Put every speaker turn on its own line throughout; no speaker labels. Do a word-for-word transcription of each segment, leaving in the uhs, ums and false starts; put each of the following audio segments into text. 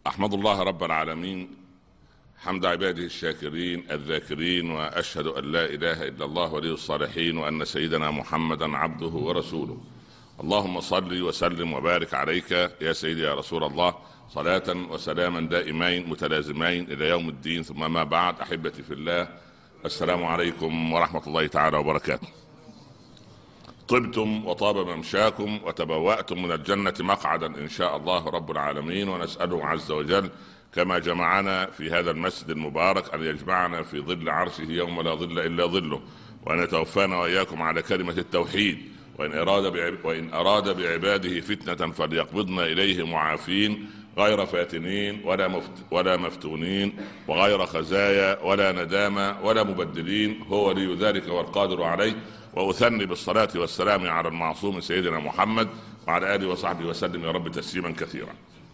أحمد الله رب العالمين حمد عباده الشاكرين الذاكرين، وأشهد أن لا إله إلا الله ولي الصالحين، وأن سيدنا محمدا عبده ورسوله. اللهم صل وسلم وبارك عليك يا سيدي يا رسول الله، صلاة وسلاما دائمين متلازمين إلى يوم الدين. ثم ما بعد، أحبتي في الله، السلام عليكم ورحمة الله تعالى وبركاته. طبتم وطاب ممشاكم وتبوأتم من الجنة مقعدا إن شاء الله رب العالمين، ونسأله عز وجل كما جمعنا في هذا المسجد المبارك أن يجمعنا في ظل عرشه يوم لا ظل إلا ظله، وأن يتوفانا وإياكم على كلمة التوحيد، وإن أراد بعب... وإن أراد بعباده فتنة فليقبضنا إليه معافين غير فاتنين ولا, مفت... ولا مفتونين، وغير خزايا ولا ندامة ولا مبدلين، هو ولي ذلك والقادر عليه. وأثني بالصلاة والسلام على المعصوم سيدنا محمد وعلى آله وصحبه وسلم يا رب تسليما كثيرا.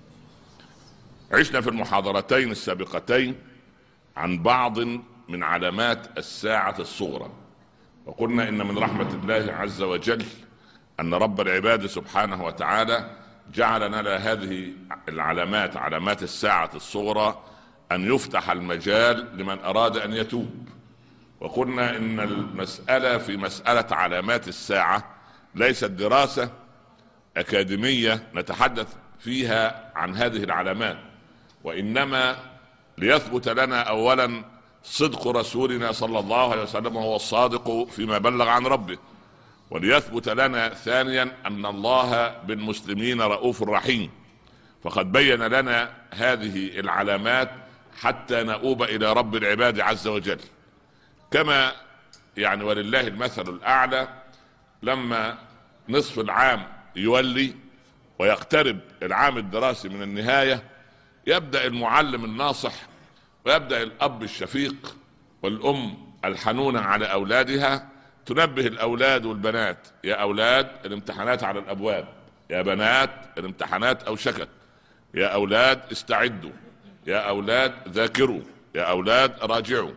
عشنا في المحاضرتين السابقتين عن بعض من علامات الساعة الصغرى، وقلنا إن من رحمة الله عز وجل أن رب العباد سبحانه وتعالى جعل لنا هذه العلامات، علامات الساعة الصغرى، أن يفتح المجال لمن أراد أن يتوب. وقلنا إن المسألة في مسألة علامات الساعة ليست دراسة أكاديمية نتحدث فيها عن هذه العلامات، وإنما ليثبت لنا أولا صدق رسولنا صلى الله عليه وسلم وهو الصادق فيما بلغ عن ربه، وليثبت لنا ثانيا أن الله بالمسلمين رؤوف رحيم، فقد بين لنا هذه العلامات حتى نؤوب إلى رب العباد عز وجل. كما يعني ولله المثل الأعلى، لما نصف العام يولي ويقترب العام الدراسي من النهاية، يبدأ المعلم الناصح ويبدأ الأب الشفيق والأم الحنونة على أولادها تنبه الأولاد والبنات: يا أولاد الامتحانات على الأبواب، يا بنات الامتحانات أوشكت، يا أولاد استعدوا، يا أولاد ذاكروا، يا أولاد راجعوا.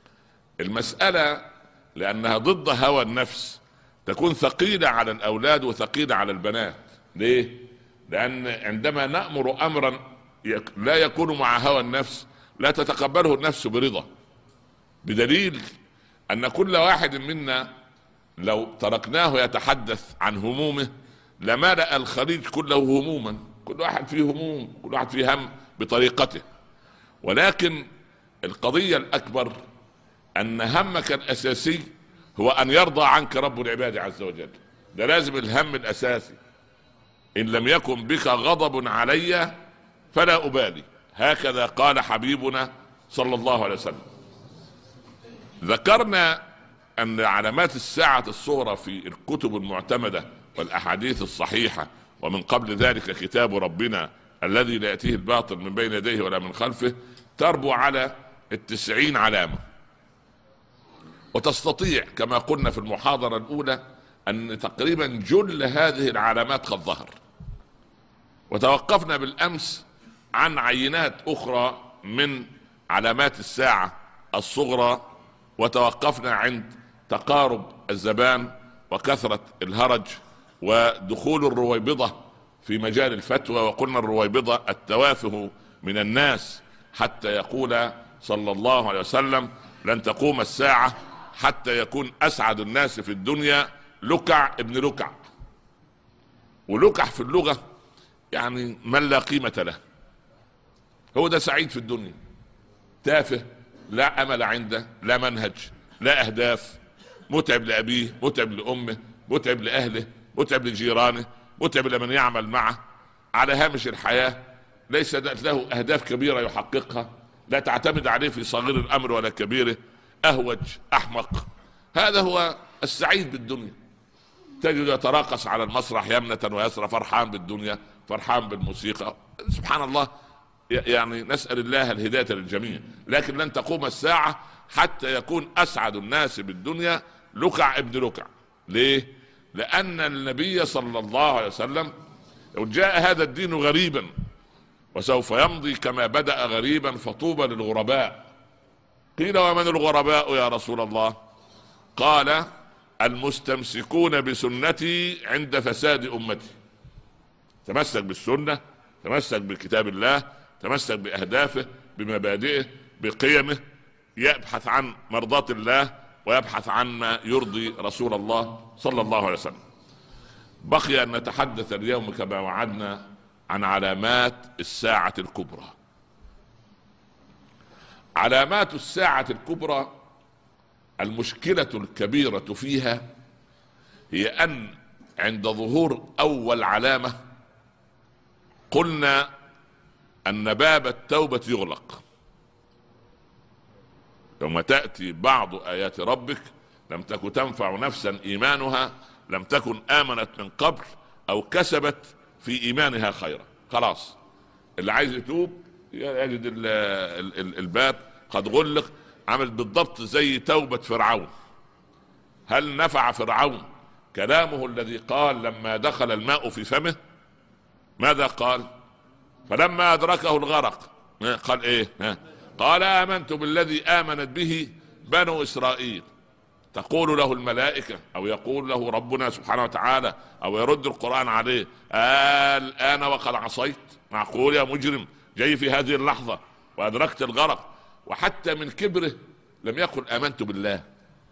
المسألة لأنها ضد هوى النفس تكون ثقيلة على الأولاد وثقيلة على البنات. ليه؟ لأن عندما نأمر أمرا لا يكون مع هوى النفس لا تتقبله النفس برضا، بدليل أن كل واحد منا لو تركناه يتحدث عن همومه لملأ الخليج كله هموما، كل واحد فيه هموم، كل واحد فيه هم بطريقته. ولكن القضية الأكبر أن همك الأساسي هو أن يرضى عنك رب العباد عز وجل. ده لازم الهم الأساسي. إن لم يكن بك غضب علي فلا أبالي، هكذا قال حبيبنا صلى الله عليه وسلم. ذكرنا أن علامات الساعة الصغرى في الكتب المعتمدة والأحاديث الصحيحة، ومن قبل ذلك كتاب ربنا الذي لا يأتيه الباطل من بين يديه ولا من خلفه، تربو على التسعين علامة. وتستطيع كما قلنا في المحاضرة الأولى أن تقريبا جل هذه العلامات قد ظهر. وتوقفنا بالأمس عن عينات أخرى من علامات الساعة الصغرى، وتوقفنا عند تقارب الزبان وكثرة الهرج ودخول الرويبضة في مجال الفتوى. وقلنا الرويبضة التوافه من الناس، حتى يقول صلى الله عليه وسلم: لن تقوم الساعة حتى يكون أسعد الناس في الدنيا لكع ابن لكع. ولكع في اللغة يعني من لا قيمة له، هو ده سعيد في الدنيا، تافه، لا أمل عنده، لا منهج، لا أهداف، متعب لأبيه، متعب لأمه، متعب لأهله، متعب لجيرانه، متعب لمن يعمل معه، على هامش الحياة، ليس له أهداف كبيرة يحققها، لا تعتمد عليه في صغير الأمر ولا كبيره، أهوج، أحمق. هذا هو السعيد بالدنيا. تجد يتراقص على المسرح يمنة ويسرى، فرحان بالدنيا، فرحان بالموسيقى. سبحان الله، يعني نسأل الله الهداية للجميع. لكن لن تقوم الساعة حتى يكون أسعد الناس بالدنيا لكع ابن لكع. ليه؟ لأن النبي صلى الله عليه وسلم جاء هذا الدين غريبا وسوف يمضي كما بدأ غريبا، فطوبى للغرباء. قيل: ومن الغرباء يا رسول الله؟ قال: المستمسكون بسنتي عند فساد أمتي. تمسك بالسنة، تمسك بكتاب الله، تمسك بأهدافه بمبادئه بقيمه، يبحث عن مرضاة الله ويبحث عن ما يرضي رسول الله صلى الله عليه وسلم. بقي أن نتحدث اليوم كما وعدنا عن علامات الساعة الكبرى. علامات الساعة الكبرى المشكلة الكبيرة فيها هي أن عند ظهور أول علامة قلنا أن باب التوبة يغلق. يوم تأتي بعض آيات ربك لم تكن تنفع نفسا إيمانها لم تكن آمنت من قبل أو كسبت في إيمانها خيرا. خلاص اللي عايز يتوب يجد الباب قد غلق. عمل بالضبط زي توبة فرعون. هل نفع فرعون كلامه الذي قال لما دخل الماء في فمه؟ ماذا قال؟ فلما أدركه الغرق قال إيه؟ قال آمنت بالذي آمنت به بنو إسرائيل. تقول له الملائكة أو يقول له ربنا سبحانه وتعالى أو يرد القرآن عليه الآن وقد عصيت؟ معقول يا مجرم جاي في هذه اللحظة وأدركت الغرق؟ وحتى من كبره لم يقل آمنت بالله،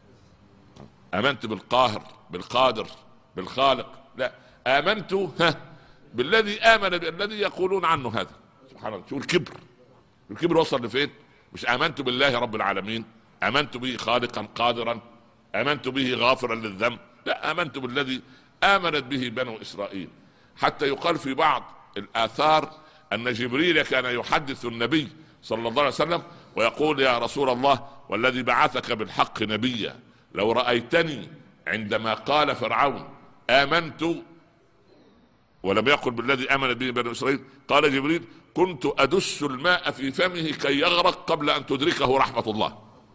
آمنت بالقاهر بالقادر بالخالق، لا، آمنت ها بالذي آمن بالذي يقولون عنه هذا. سبحان الله، شو الكبر! الكبر وصل لفين؟ مش آمنت بالله رب العالمين، آمنت به خالقا قادرا، آمنت به غافرا للذنب، لا، آمنت بالذي آمنت به بنو إسرائيل. حتى يقال في بعض الآثار أن جبريل كان يحدث النبي صلى الله عليه وسلم ويقول يا رسول الله والذي بعثك بالحق نبيا لو رأيتني عندما قال فرعون آمنت ولم يقل بالذي آمن به بنو إسرائيل، قال جبريل كنت أدس الماء في فمه كي يغرق قبل أن تدركه رحمة الله.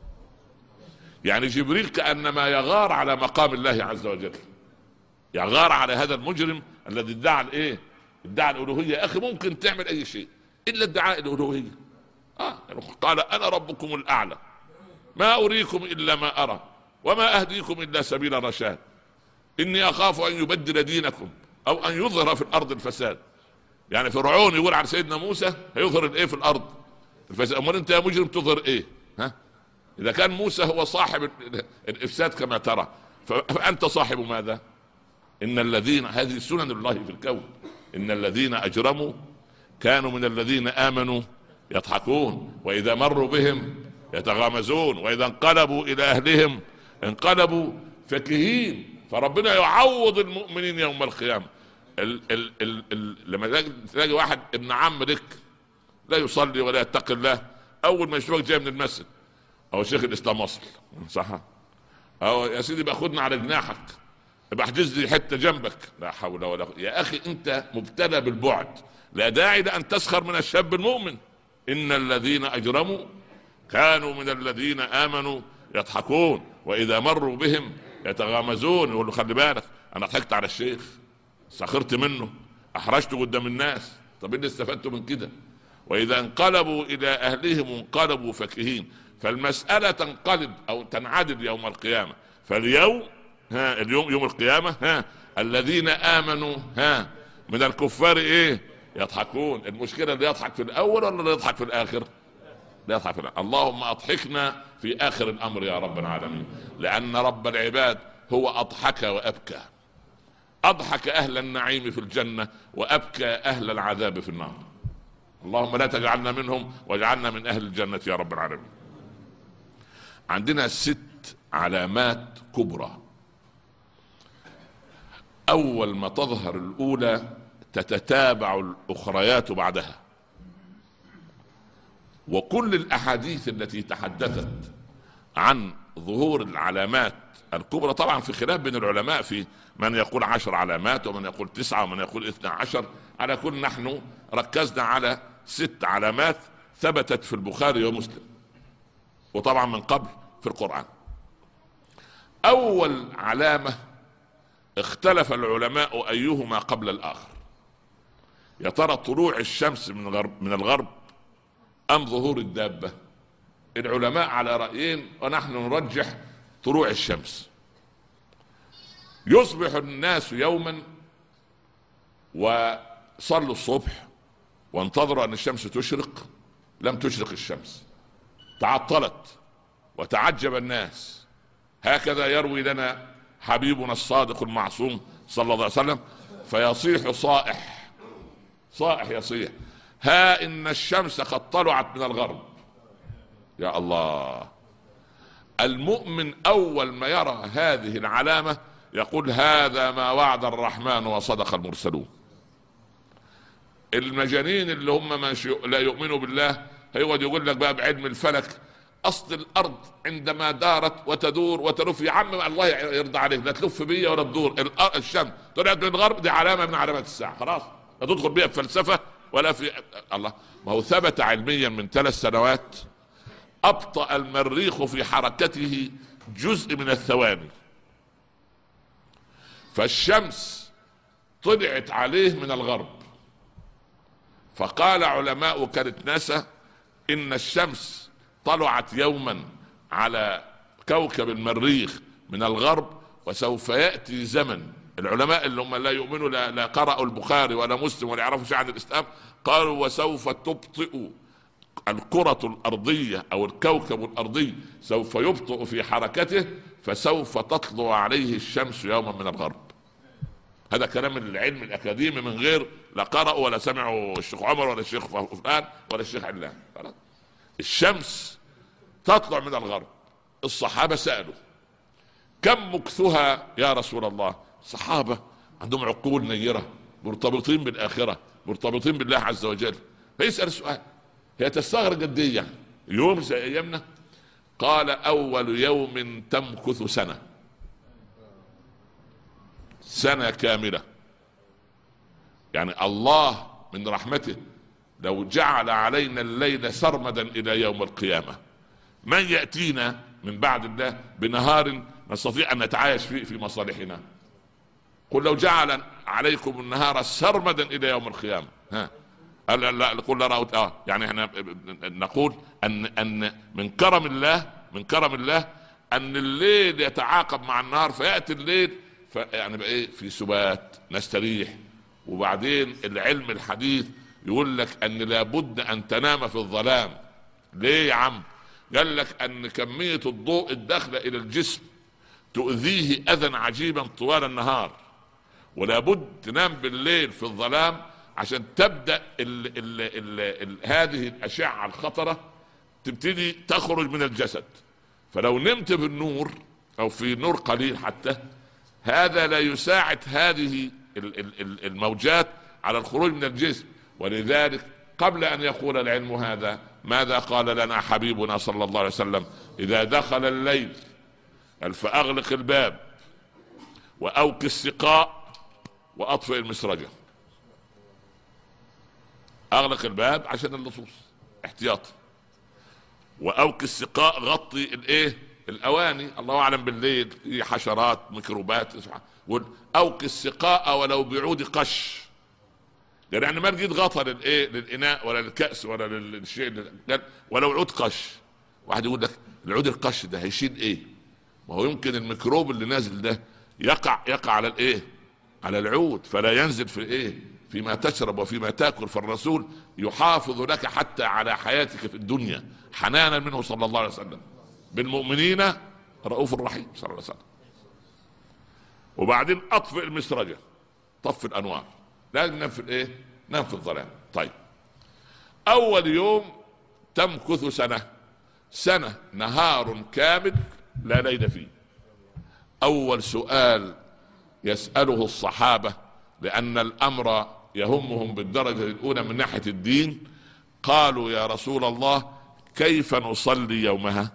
يعني جبريل كأنما يغار على مقام الله عز وجل، يغار على هذا المجرم الذي ادعى الايه؟ ادعى الألوهية. يا أخي ممكن تعمل أي شيء إلا ادعاء الألوهية. آه. قال أنا ربكم الأعلى ما أريكم إلا ما أرى وما أهديكم إلا سبيل الرشاد إني أخاف أن يبدل دينكم أو أن يظهر في الأرض الفساد. يعني فرعون يقول على سيدنا موسى هيظهر الايه في الأرض الفساد. أمال أنت يا مجرم تظهر إيه؟ ها؟ إذا كان موسى هو صاحب الإفساد كما ترى فأنت صاحب ماذا؟ إن الذين، هذه سنن الله في الكون، إن الذين أجرموا كانوا من الذين آمنوا يضحكون وإذا مروا بهم يتغامزون وإذا انقلبوا إلى أهلهم انقلبوا فكهين. فربنا يعوض المؤمنين يوم القيامة. ال ال ال ال لما تلاقي واحد ابن عم لك لا يصلي ولا يتقي الله، أول ما يشوفك جاي من المسجد أو شيخ الإسلام وصل صح، أو يا سيدي بأخذنا على جناحك بحجز لي حتة جنبك، لا حول ولا قوة. يا أخي أنت مبتلى بالبعد، لا داعي لأن تسخر من الشاب المؤمن. إن الذين أجرموا كانوا من الذين آمنوا يضحكون وإذا مروا بهم يتغامزون. يقول له خلي بالك أنا ضحكت على الشيخ، سخرت منه، أحرجته قدام الناس، طب إيه اللي استفدته من كده؟ وإذا انقلبوا إلى أهلهم انقلبوا فكهين. فالمسألة تنقلب أو تنعدل يوم القيامة. فاليوم ها اليوم يوم القيامة ها الذين آمنوا ها من الكفار إيه؟ يضحكون. المشكلة اللي يضحك في الأول ولا اللي يضحك في الآخر؟ لا يضحك في الآخر. اللهم أضحكنا في آخر الأمر يا رب العالمين، لأن رب العباد هو أضحك وأبكى. أضحك أهل النعيم في الجنة وأبكى أهل العذاب في النار. اللهم لا تجعلنا منهم واجعلنا من أهل الجنة يا رب العالمين. عندنا ست علامات كبرى. أول ما تظهر الأولى تتتابع الأخريات بعدها. وكل الأحاديث التي تحدثت عن ظهور العلامات الكبرى، طبعا في خلاف بين العلماء في من يقول عشر علامات ومن يقول تسعة ومن يقول اثنى عشر، على كل نحن ركزنا على ست علامات ثبتت في البخاري ومسلم وطبعا من قبل في القرآن. أول علامة اختلف العلماء أيهما قبل الآخر، يا ترى طلوع الشمس من الغرب من الغرب أم ظهور الدابة؟ العلماء على رأيين ونحن نرجح طلوع الشمس. يصبح الناس يوما وصلوا الصبح وانتظروا ان الشمس تشرق، لم تشرق الشمس، تعطلت وتعجب الناس. هكذا يروي لنا حبيبنا الصادق المعصوم صلى الله عليه وسلم، فيصيح صائح، صائح يصيح: ها إن الشمس قد طلعت من الغرب. يا الله! المؤمن أول ما يرى هذه العلامة يقول: هذا ما وعد الرحمن وصدق المرسلون. المجانين اللي هم ما لا يؤمنوا بالله هيقعد يقول لك بقى بعلم الفلك: اصل الارض عندما دارت وتدور وتلف. يا عم الله يرضى عليك، لا تلف بيا ولا تدور. الشمس طلعت من الغرب، دي علامه من علامات الساعه، خلاص. لا تدخل بيها في فلسفه ولا في الله. ما هو ثبت علميا من ثلاث سنوات ابطأ المريخ في حركته جزء من الثواني، فالشمس طلعت عليه من الغرب. فقال علماء كانت ناسا ان الشمس طلعت يوما على كوكب المريخ من الغرب، وسوف يأتي زمن. العلماء اللي هم لا يؤمنوا، لا, لا قرأوا البخاري ولا مسلم ولا يعرفوا شيء عن الإسلام، قالوا: وسوف تبطئ الكرة الأرضية أو الكوكب الأرضي، سوف يبطئ في حركته، فسوف تطلع عليه الشمس يوما من الغرب. هذا كلام العلم الأكاديمي من غير لا قرأوا ولا سمعوا الشيخ عمر ولا الشيخ فلان ولا الشيخ علان. الشمس تطلع من الغرب. الصحابة سألوا: كم مكثها يا رسول الله؟ الصحابة عندهم عقول نيرة، مرتبطين بالآخرة، مرتبطين بالله عز وجل، فيسأل السؤال: هي تستغرق قد ايه يعني؟ يوم زي ايامنا؟ قال: اول يوم تمكث سنة، سنة كاملة. يعني الله من رحمته لو جعل علينا الليل سرمدا الى يوم القيامة، من يأتينا من بعد الله بنهار نستطيع ان نتعايش فيه في مصالحنا؟ قل لو جعل عليكم النهار سرمدا الى يوم القيامة، ها لا لا قل لا رأوت. اه يعني احنا نقول ان ان من كرم الله، من كرم الله ان الليل يتعاقب مع النهار، فيأتي الليل يعني بقى ايه؟ في سبات، نستريح. وبعدين العلم الحديث يقول لك ان لابد ان تنام في الظلام. ليه يا عم؟ قال لك ان كمية الضوء الداخلة الى الجسم تؤذيه اذى عجيبا طوال النهار، ولابد تنام بالليل في الظلام عشان تبدأ ال ال ال ال هذه الأشعة الخطرة تبتدي تخرج من الجسد. فلو نمت بالنور أو في نور قليل حتى، هذا لا يساعد هذه الموجات على الخروج من الجسم. ولذلك قبل أن يقول العلم هذا، ماذا قال لنا حبيبنا صلى الله عليه وسلم؟ إذا دخل الليل فأغلق الباب وأوقي السقاء وأطفئ المسرجة. اغلق الباب عشان اللصوص احتياطي، واوقي السقاء، غطي الايه؟ الاواني. الله اعلم بالليل في حشرات ميكروبات. اوقي السقاء ولو بعود قش، يعني ما تجيب غطى للايه؟ للاناء ولا للكأس ولا للشيء، ولو عود قش. واحد يقول لك العود القش ده هيشيل ايه؟ ما هو يمكن الميكروب اللي نازل ده يقع يقع على الايه؟ على العود، فلا ينزل في ايه؟ فيما تشرب وفيما تأكل. فالرسول يحافظ لك حتى على حياتك في الدنيا، حنانا منه صلى الله عليه وسلم بالمؤمنين رؤوف رحيم صلى الله عليه وسلم. وبعدين اطفئ المسرجة، طفي الانوار، لازم ننام في الايه؟ نام في الظلام. طيب، اول يوم تمكث سنة، سنة نهار كامل لا ليل فيه. اول سؤال يسأله الصحابة، لأن الأمر يهمهم بالدرجة الأولى من ناحية الدين، قالوا: يا رسول الله كيف نصلي يومها؟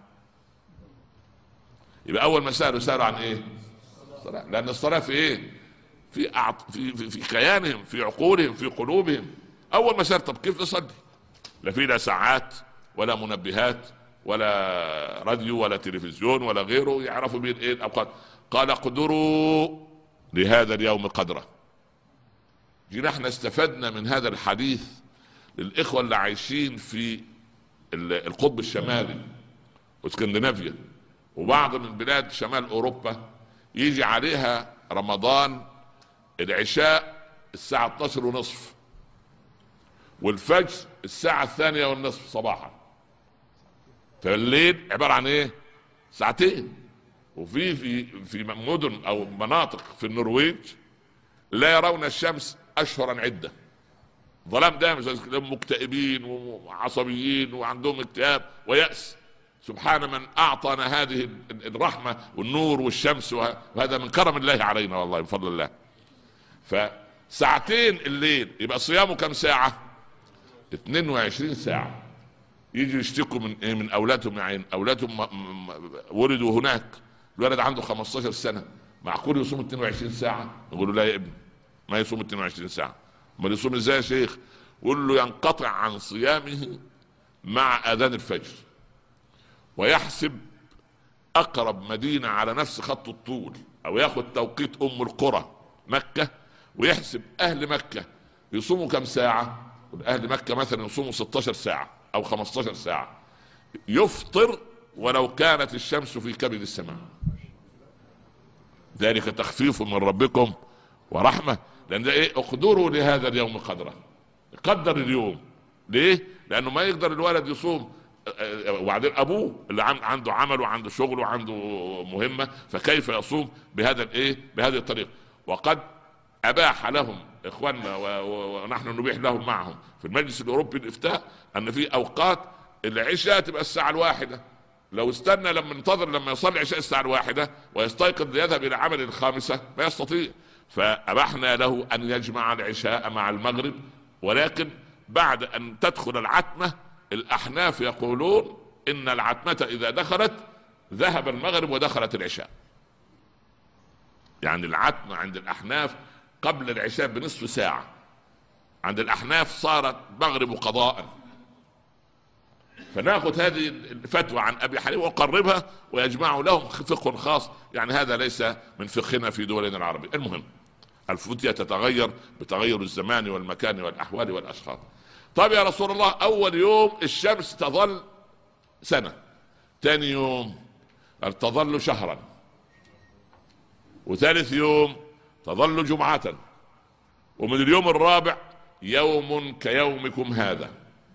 يبقى أول ما سألوا سألوا عن إيه؟ الصلاة. لأن الصلاة في إيه؟ في أعط... في, في في كيانهم، في عقولهم، في قلوبهم. أول ما سألوا: طب كيف نصلي؟ لا في لا ساعات ولا منبهات ولا راديو ولا تلفزيون ولا غيره يعرفوا به إيه الأوقات. قال: قدروا لهذا اليوم قدره. جينا احنا استفدنا من هذا الحديث للإخوة اللي عايشين في القطب الشمالي واسكندنافيا وبعض من بلاد شمال أوروبا، يجي عليها رمضان العشاء الساعة اثناشر ونصف، والفجر الساعة الثانية والنصف صباحا. فالليل عبارة عن ايه؟ ساعتين. وفي في في مدن او مناطق في النرويج لا يرون الشمس اشهرا عدة، ظلام دائم، مكتئبين وعصبيين وعندهم اكتئاب ويأس. سبحان من اعطانا هذه الرحمة والنور والشمس، وهذا من كرم الله علينا والله، بفضل الله. فساعتين الليل يبقى صيامه كم ساعة؟ اثنين وعشرين ساعة. يجي يشتكوا من ايه؟ من اولادهم، يعني اولادهم ولدوا هناك، الولد عنده خمستاشر سنة، معقول يصوم اثنين وعشرين ساعة؟ يقولوا لا يا ابني ما يصوم اثنين وعشرين ساعة. ما يصوم ازاي يا شيخ؟ يقول له ينقطع عن صيامه مع اذان الفجر، ويحسب اقرب مدينة على نفس خط الطول، او ياخد توقيت ام القرى مكة ويحسب اهل مكة يصوموا كم ساعة. اهل مكة مثلا يصوموا ستاشر ساعة او خمستاشر ساعة، يفطر ولو كانت الشمس في كبد السماء. ذلك تخفيف من ربكم ورحمة. لان ده ايه؟ اقدروا لهذا اليوم قدره، قدر اليوم. ليه؟ لانه ما يقدر الولد يصوم، وبعدين ابوه اللي عنده عمل وعنده شغل وعنده مهمة، فكيف يصوم بهذا الايه؟ بهذه الطريقة. وقد اباح لهم اخواننا ونحن نبيح لهم معهم في المجلس الاوروبي الافتاء ان في اوقات العشاء تبقى الساعة الواحدة، لو استنى لما انتظر لما يصلي العشاء الساعة الواحدة ويستيقظ ليذهب الى عمل الخامسة ما يستطيع. فابحنا له ان يجمع العشاء مع المغرب، ولكن بعد ان تدخل العتمة. الاحناف يقولون ان العتمة اذا دخلت ذهب المغرب ودخلت العشاء. يعني العتمة عند الاحناف قبل العشاء بنصف ساعة، عند الاحناف صارت مغرب قضاء. فناخذ هذه الفتوى عن ابي حنيفه ونقربها ويجمع لهم فقه خاص، يعني هذا ليس من فقهنا في دولنا العربية. المهم الفتية تتغير بتغير الزمان والمكان والاحوال والاشخاص. طيب يا رسول الله، اول يوم الشمس تظل سنة، ثاني يوم تظل شهرا، وثالث يوم تظل جمعة، ومن اليوم الرابع يوم كيومكم هذا.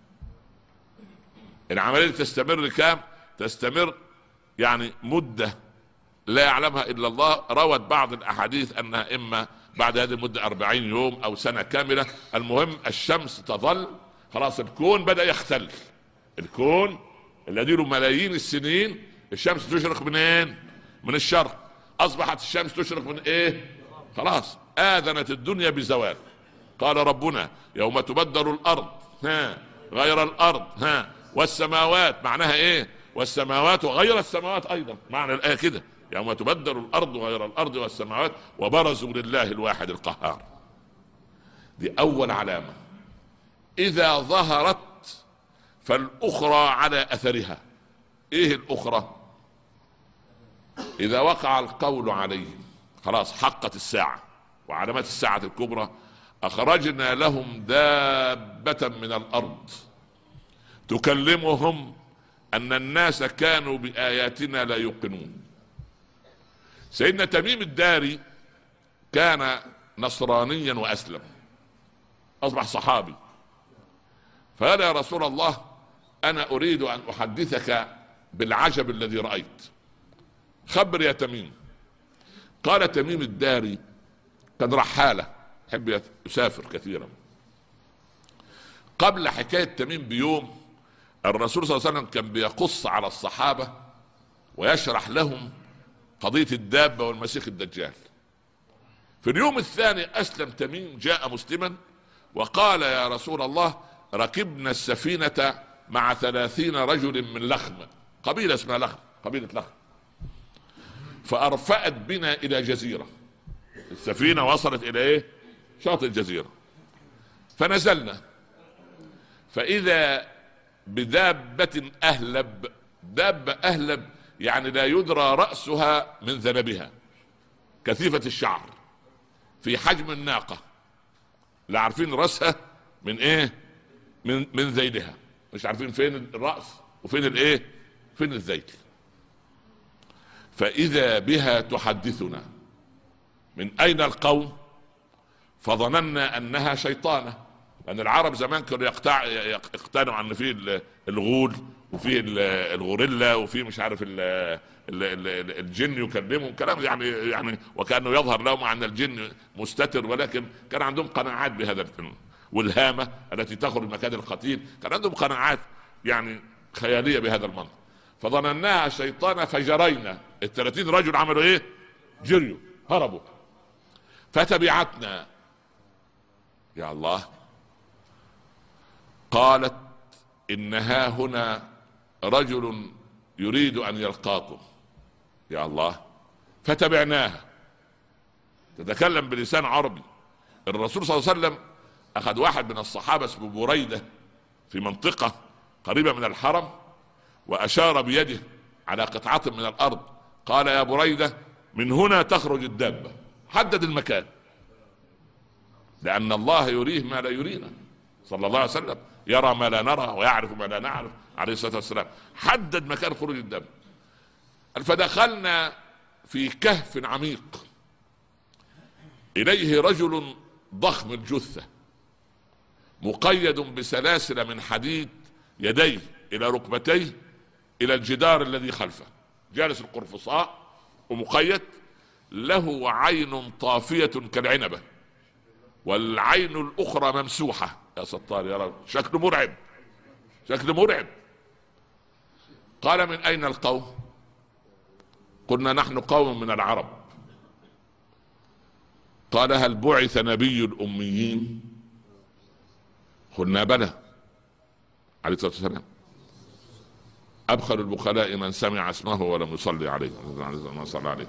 العملية تستمر كام؟ تستمر يعني مدة لا يعلمها إلا الله. روت بعض الأحاديث أنها إما بعد هذه المدة أربعين يوم أو سنة كاملة. المهم الشمس تظل. خلاص الكون بدأ يختل، الكون الذي له ملايين السنين الشمس تشرق منين؟ من الشرق. أصبحت الشمس تشرق من إيه؟ خلاص آذنت الدنيا بزوال. قال ربنا يوم تبدل الأرض ها غير الأرض ها والسماوات. معناها ايه؟ والسماوات وغير السماوات ايضا، معنى الايه كده يوم تبدل الارض غير الارض والسماوات وبرزوا لله الواحد القهار. دي اول علامة. اذا ظهرت فالاخرى على اثرها. ايه الاخرى؟ اذا وقع القول عليهم، خلاص حقت الساعة وعلامات الساعة الكبرى. اخرجنا لهم دابة من الارض تكلمهم ان الناس كانوا باياتنا لا يوقنون. سيدنا تميم الداري كان نصرانيا واسلم، اصبح صحابي. فقال يا رسول الله انا اريد ان احدثك بالعجب الذي رايت. خبر يا تميم. قال تميم الداري كان رحالة يحب يسافر كثيرا. قبل حكاية تميم بيوم الرسول صلى الله عليه وسلم كان بيقص على الصحابة ويشرح لهم قضية الدابة والمسيح الدجال. في اليوم الثاني أسلم تميم، جاء مسلما وقال يا رسول الله ركبنا السفينة مع ثلاثين رجل من لخم، قبيلة اسمها لخم، قبيلة لخم، فأرفأت بنا إلى جزيرة. السفينة وصلت إلى إيه؟ شاطئ الجزيرة. فنزلنا فإذا بدابة أهلب. دابة أهلب يعني لا يدرى رأسها من ذنبها، كثيفة الشعر، في حجم الناقة، لا عارفين رأسها من ايه؟ من من ذيلها، مش عارفين فين الرأس وفين الايه؟ فين الذيل. فإذا بها تحدثنا من أين القوم؟ فظننا أنها شيطانة، لان العرب زمان كانوا يقتع يقتنعوا ان في الغول وفي الغوريلا وفي مش عارف ال الجن يكلمهم كلام يعني يعني وكانه يظهر لهم ان الجن مستتر، ولكن كان عندهم قناعات بهذا الفيلم. والهامه التي تخرج مكان القتيل كان عندهم قناعات يعني خياليه بهذا المنطق. فظنناها شيطانا فجرينا. الثلاثين رجل عملوا ايه؟ جريوا، هربوا. فتبعتنا يا الله. قالت إنها هنا رجل يريد أن يلقاكم. يا الله. فتبعناها. تتكلم بلسان عربي. الرسول صلى الله عليه وسلم أخذ واحد من الصحابة اسمه بريدة في منطقة قريبة من الحرم، وأشار بيده على قطعة من الأرض، قال يا بريدة من هنا تخرج الدابة. حدد المكان، لأن الله يريه ما لا يرينا صلى الله عليه وسلم، يرى ما لا نرى ويعرف ما لا نعرف عليه الصلاة والسلام. حدد مكان خروج الدابة. فدخلنا في كهف عميق، إليه رجل ضخم الجثة مقيد بسلاسل من حديد يديه إلى ركبتيه إلى الجدار الذي خلفه، جالس القرفصاء ومقيد، له عين طافية كالعنبة والعين الأخرى ممسوحة. يا ستار يا رب، شكله مرعب، شكله مرعب. قال من أين القوم؟ قلنا نحن قوم من العرب. قال هل بعث نبي الأميين؟ قلنا بلى عليه الصلاة والسلام. أبخل البخلاء من سمع اسمه ولم يصلي عليه ما صلى عليه.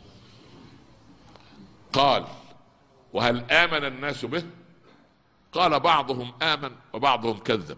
قال وهل آمن الناس به؟ قال بعضهم آمن وبعضهم كذب.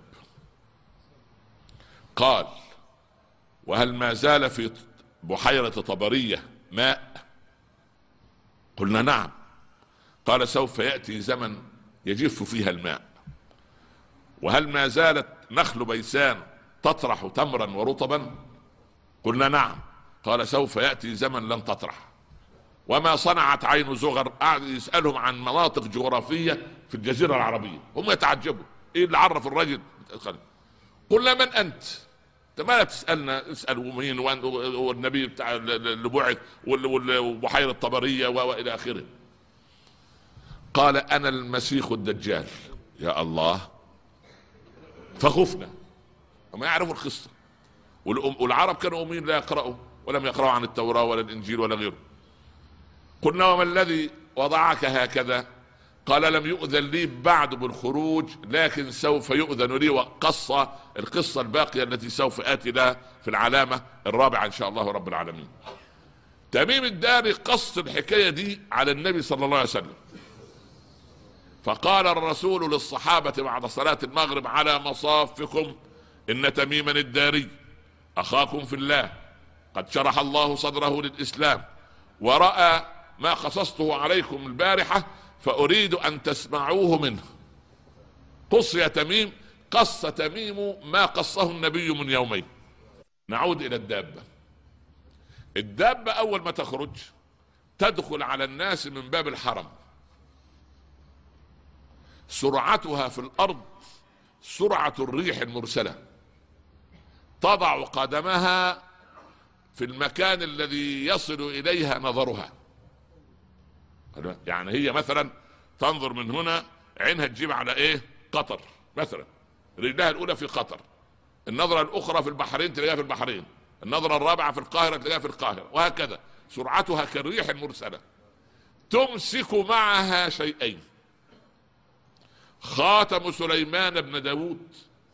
قال وهل ما زال في بحيرة طبرية ماء؟ قلنا نعم. قال سوف يأتي زمن يجف فيها الماء. وهل ما زالت نخل بيسان تطرح تمرا ورطبا؟ قلنا نعم. قال سوف يأتي زمن لن تطرح. وما صنعت عين زغر؟ قعد يسألهم عن مناطق جغرافية في الجزيرة العربية، هم يتعجبوا ايه اللي عرف الرجل. قلنا من انت؟ انت ما تسألنا، اسأل مين والنبي بتاع اللي بعث وبحيرة طبرية والى اخره. قال انا المسيح الدجال. يا الله. فخفنا، وما يعرفوا القصة. والعرب كانوا أمين لا يقرأوا ولم يقرأوا عن التوراة ولا الإنجيل ولا غيره. قلنا وما الذي وضعك هكذا؟ قال لم يؤذن لي بعد بالخروج، لكن سوف يؤذن لي. وقص القصة الباقية التي سوف آتي لها في العلامة الرابعة إن شاء الله رب العالمين. تميم الداري قص الحكاية دي على النبي صلى الله عليه وسلم. فقال الرسول للصحابة بعد صلاة المغرب على مصافكم إن تميما الداري أخاكم في الله، قد شرح الله صدره للإسلام ورأى ما قصصته عليكم البارحة، فأريد أن تسمعوه منه. قص يا تميم. قص تميم ما قصه النبي من يومين. نعود إلى الدابة. الدابة أول ما تخرج تدخل على الناس من باب الحرم. سرعتها في الأرض سرعة الريح المرسلة، تضع قدمها في المكان الذي يصل إليها نظرها. يعني هي مثلا تنظر من هنا، عينها تجيب على ايه؟ قطر مثلا، رجلها الأولى في قطر، النظرة الأخرى في البحرين تلاقيها في البحرين، النظرة الرابعة في القاهرة تلاقيها في القاهرة، وهكذا. سرعتها كالريح المرسلة. تمسك معها شيئين: خاتم سليمان بن داود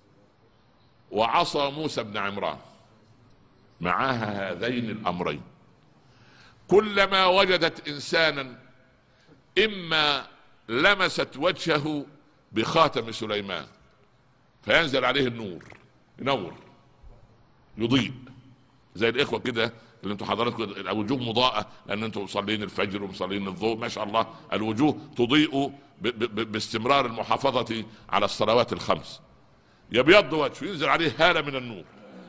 وعصا موسى بن عمران. معها هذين الأمرين. كلما وجدت إنسانا إما لمست وجهه بخاتم سليمان فينزل عليه النور، ينور يضيء زي الإخوة كده اللي انتم حضراتكم الوجوه مضاءة لأن انتم مصلين الفجر ومصلين الظهر، ما شاء الله الوجوه تضيء باستمرار المحافظة على الصلوات الخمس. يبيض وجهه، ينزل عليه هالة من النور.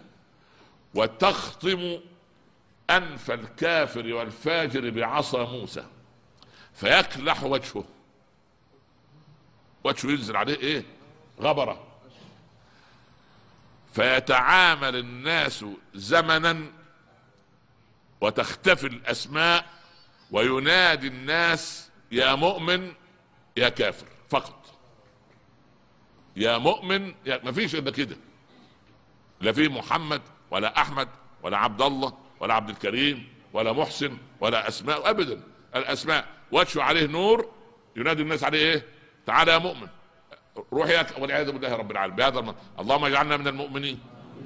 وتخطم أنف الكافر والفاجر بعصا موسى فيكلح وجهه. وجهه ينزل عليه ايه؟ غبرة. فيتعامل الناس زمنا وتختفي الاسماء، وينادي الناس يا مؤمن يا كافر فقط، يا مؤمن يا ما فيش الا كده، لا في محمد ولا احمد ولا عبد الله ولا عبد الكريم ولا محسن ولا اسماء ابدا. الاسماء وجهه عليه نور ينادي الناس عليه ايه؟ تعالى يا مؤمن، روح يا ك... والعياذ بالله رب العالمين بهذا المن. اللهم اجعلنا من المؤمنين.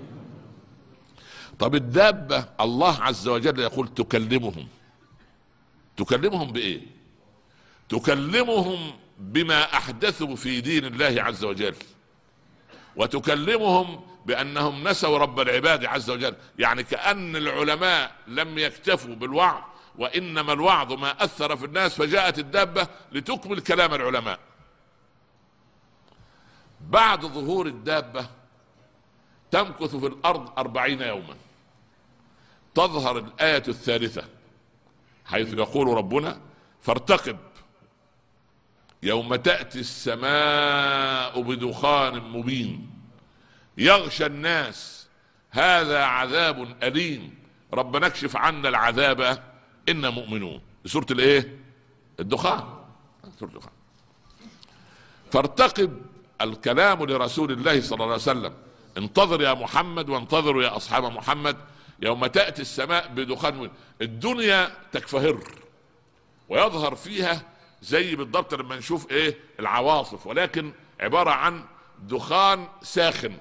طب الدابة الله عز وجل يقول تكلمهم، تكلمهم بايه؟ تكلمهم بما احدثوا في دين الله عز وجل، وتكلمهم بانهم نسوا رب العباد عز وجل. يعني كأن العلماء لم يكتفوا بالوعظ، وانما الوعظ ما اثر في الناس، فجاءت الدابة لتكمل كلام العلماء. بعد ظهور الدابة تمكث في الارض اربعين يوما، تظهر الآية الثالثة حيث يقول ربنا فارتقب يوم تأتي السماء بدخان مبين يغشى الناس هذا عذاب أليم ربنا اكشف عنا العذاب إنا مؤمنون. سورة الايه؟ الدخان. سورة الدخان. فارتقب الكلام لرسول الله صلى الله عليه وسلم، انتظر يا محمد وانتظروا يا أصحاب محمد يوم تأتي السماء بدخان مبين. الدنيا تكفهر ويظهر فيها زي بالضبط لما نشوف ايه العواصف، ولكن عبارة عن دخان ساخن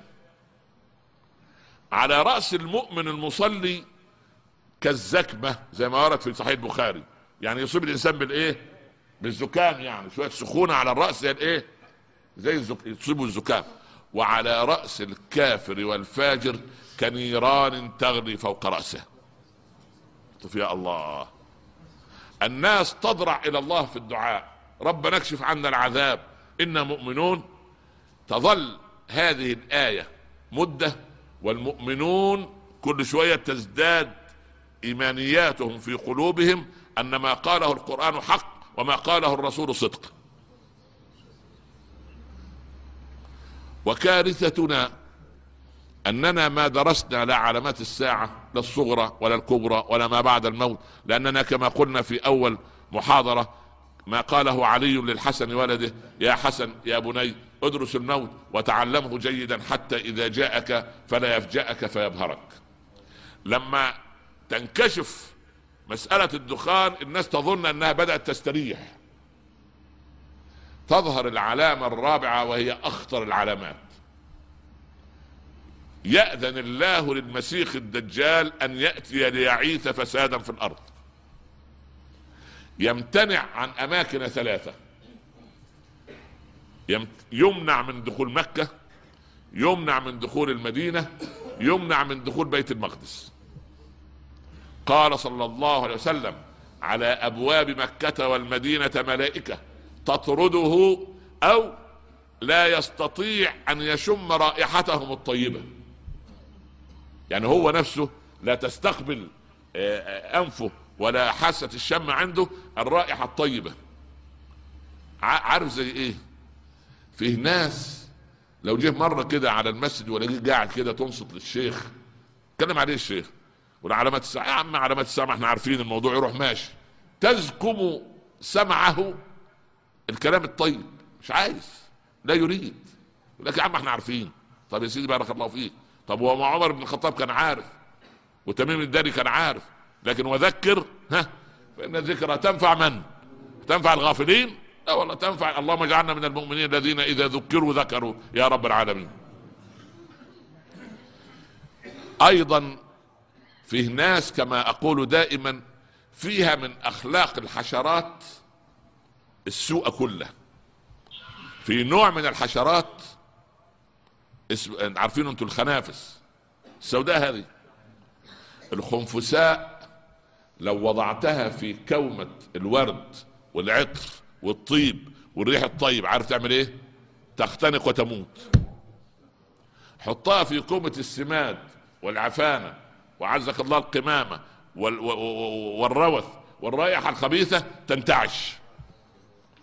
على رأس المؤمن المصلي كالزكمة زي ما ورد في صحيح البخاري. يعني يصيب الانسان بالايه؟ بالزكام، يعني شوية سخونة على الرأس زي الايه؟ زي الزك... يصيبه الزكام. وعلى رأس الكافر والفاجر كنيران تغلي فوق رأسه. يا الله، الناس تضرع الى الله في الدعاء ربنا اكشف عنا العذاب إنا مؤمنون. تظل هذه الآية مدة والمؤمنون كل شوية تزداد إيمانياتهم في قلوبهم أن ما قاله القرآن حق وما قاله الرسول صدق. وكارثتنا أننا ما درسنا لا علامات الساعة لا الصغرى ولا الكبرى ولا ما بعد الموت، لأننا كما قلنا في أول محاضرة ما قاله علي للحسن ولده يا حسن يا بني ادرس الموت وتعلمه جيدا حتى إذا جاءك فلا يفجأك فيبهرك. لما تنكشف مسألة الدخان الناس تظن أنها بدأت تستريح، تظهر العلامة الرابعة وهي أخطر العلامات. يأذن الله للمسيح الدجال أن يأتي ليعيث فسادا في الأرض. يمتنع عن أماكن ثلاثة، يمنع من دخول مكة، يمنع من دخول المدينة، يمنع من دخول بيت المقدس. قال صلى الله عليه وسلم على أبواب مكة والمدينة ملائكة تطرده أو لا يستطيع أن يشم رائحتهم الطيبة. يعني هو نفسه لا تستقبل أنفه ولا حاسة الشم عنده الرائحة الطيبة. عارف زي ايه؟ فيه ناس لو جه مرة كده على المسجد ولا جه قاعد كده تنصت للشيخ اتكلم عليه الشيخ ولا علامات الساعة، يا عم علامات الساعة احنا عارفين الموضوع، يروح ماشي تزكم سمعه الكلام الطيب، مش عايز لا يريد، لكن يا عم احنا عارفين. طب يا سيدي بارك الله فيك. طب هو عمر بن الخطاب كان عارف وتميم الداري كان عارف، لكن وذكر ها فإن الذكرى تنفع من؟ تنفع الغافلين؟ لا والله تنفع. اللهم اجعلنا من المؤمنين الذين إذا ذكروا ذكروا يا رب العالمين. أيضا فيه ناس كما أقول دائما فيها من أخلاق الحشرات السوء كله. في نوع من الحشرات اسم... عارفين انتوا الخنافس السوداء هذه، الخنفساء لو وضعتها في كومة الورد والعطر والطيب والريح الطيب عارف تعمل ايه؟ تختنق وتموت. حطها في كومة السماد والعفانة وعزك الله القمامة وال... والروث والرائحة الخبيثة تنتعش.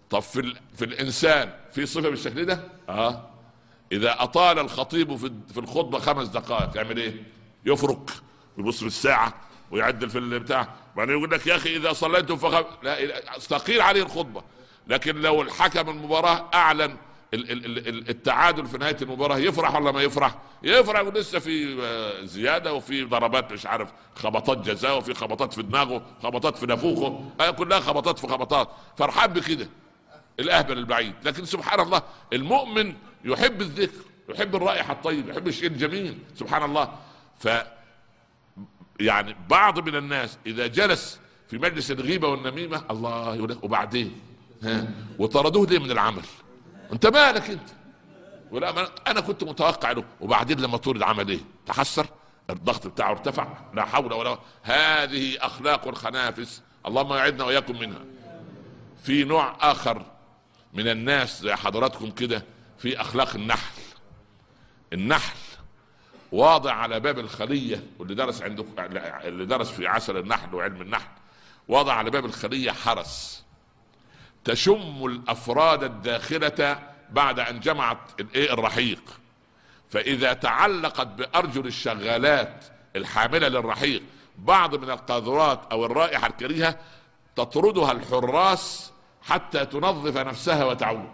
طب في, ال... في الانسان في صفه بالشكل ده؟ اه اذا اطال الخطيب في في الخطبه خمس دقائق يعمل ايه؟ يفرك ويبص في الساعه ويعدل في البتاع، وبعدين يقول لك يا اخي اذا صليتم فخم... لا استقيل عليه الخطبه. لكن لو الحكم المباراه اعلن التعادل في نهايه المباراه يفرح ولا ما يفرح؟ يفرح، ولسه في زياده وفي ضربات مش عارف خبطات جزاء وفي خبطات في دماغه خبطات في نافوخه، كلها خبطات في خبطات، فرحان بكده الاهبل البعيد. لكن سبحان الله المؤمن يحب الذكر، يحب الرائحه الطيب، يحب الشيء الجميل سبحان الله. ف يعني بعض من الناس اذا جلس في مجلس الغيبه والنميمه الله يقول لك وبعدين ها وطردوه ليه من العمل؟ انت مالك انت؟ ولا انا كنت متوقع له، وبعدين لما طرد عمل ايه؟ تحسر، الضغط بتاعه ارتفع، لا حول ولا قوه. هذه اخلاق الخنافس، اللهم يعدنا واياكم منها. في نوع اخر من الناس زي حضراتكم كده في اخلاق النحل. النحل واضع على باب الخليه، واللي درس عندكم اللي درس في عسل النحل وعلم النحل واضع على باب الخليه حرس تشم الافراد الداخله بعد ان جمعت الايه الرحيق، فاذا تعلقت بارجل الشغالات الحامله للرحيق بعض من القاذورات او الرائحه الكريهه تطردها الحراس حتى تنظف نفسها وتعود.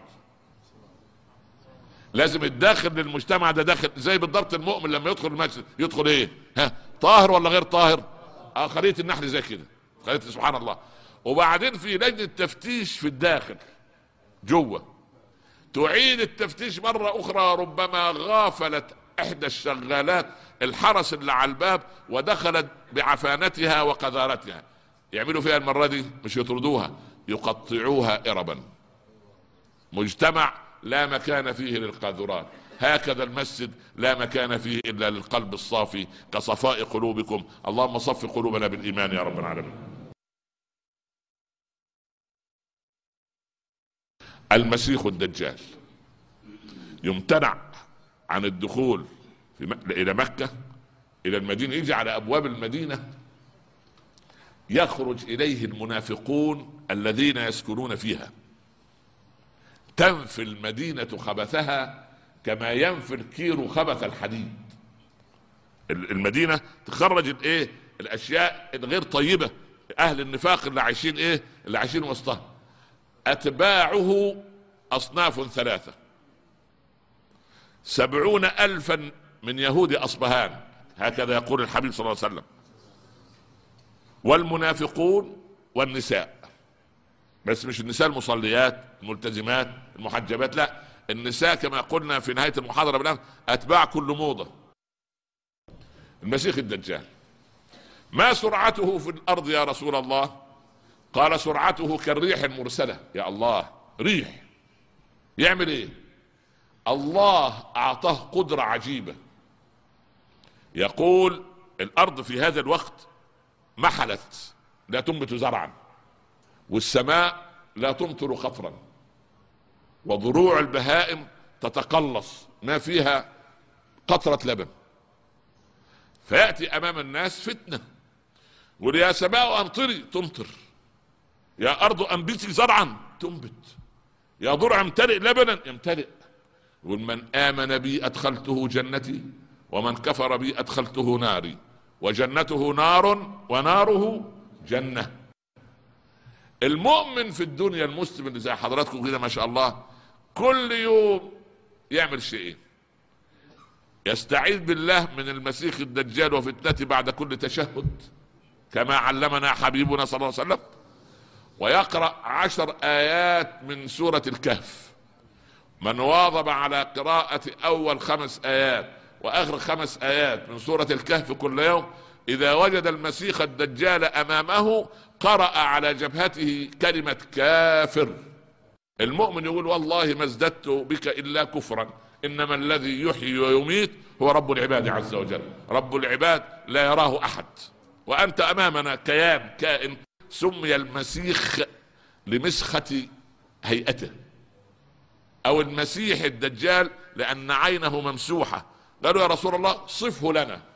لازم الداخل للمجتمع ده داخل زي بالضبط المؤمن لما يدخل المسجد يدخل ايه؟ ها طاهر ولا غير طاهر؟ اه خليه النحل زي كده، خليه سبحان الله. وبعدين في لجنه تفتيش في الداخل جوه تعيد التفتيش مرة أخرى، ربما غافلت إحدى الشغالات الحرس اللي على الباب ودخلت بعفانتها وقذارتها، يعملوا فيها المرة دي مش يطردوها، يقطعوها إربا. مجتمع لا مكان فيه للقاذورات. هكذا المسجد لا مكان فيه إلا للقلب الصافي كصفاء قلوبكم. اللهم صف قلوبنا بالإيمان يا رب العالمين. المسيح الدجال يمتنع عن الدخول في م... الى مكة الى المدينة، يجي على ابواب المدينة يخرج اليه المنافقون الذين يسكنون فيها، تنفي المدينة خبثها كما ينفي الكير خبث الحديد. المدينة تخرج الايه الاشياء الغير طيبة، اهل النفاق اللي عايشين ايه اللي عايشين وسطها. أتباعه أصناف ثلاثة، سبعون ألفا من يهود أصبهان، هكذا يقول الحبيب صلى الله عليه وسلم. والمنافقون والنساء، بس مش النساء المصليات الملتزمات المحجبات، لا، النساء كما قلنا في نهاية المحاضرة بالآن أتباع كل موضة. المسيح الدجال ما سرعته في الأرض يا رسول الله؟ قال سرعته كالريح المرسلة. يا الله، ريح يعمل ايه؟ الله اعطاه قدرة عجيبة. يقول الارض في هذا الوقت محلت لا تنبت زرعا، والسماء لا تمطر قطرا، وضروع البهائم تتقلص ما فيها قطرة لبن. فيأتي امام الناس فتنة، يقول يا سماء امطري تمطر، يا أرض أنبتي زرعا تنبت، يا ضرع امتلئ لبنا يمتلئ. ومن آمن بي أدخلته جنتي ومن كفر بي أدخلته ناري، وجنته نار وناره جنة. المؤمن في الدنيا المسلم اللي زي حضراتكم كده ما شاء الله كل يوم يعمل شيئين: يستعيذ بالله من المسيح الدجال وفتنته بعد كل تشهد كما علمنا حبيبنا صلى الله عليه وسلم، ويقرأ عشر آيات من سورة الكهف. من واظب على قراءة أول خمس آيات وآخر خمس آيات من سورة الكهف كل يوم، إذا وجد المسيح الدجال أمامه قرأ على جبهته كلمة كافر. المؤمن يقول والله ما ازددت بك إلا كفرا، إنما الذي يحيي ويميت هو رب العباد عز وجل. رب العباد لا يراه أحد، وأنت أمامنا كيان كائن. سمي المسيح لمسخة هيئته، أو المسيح الدجال لأن عينه ممسوحة. قالوا يا رسول الله صفه لنا،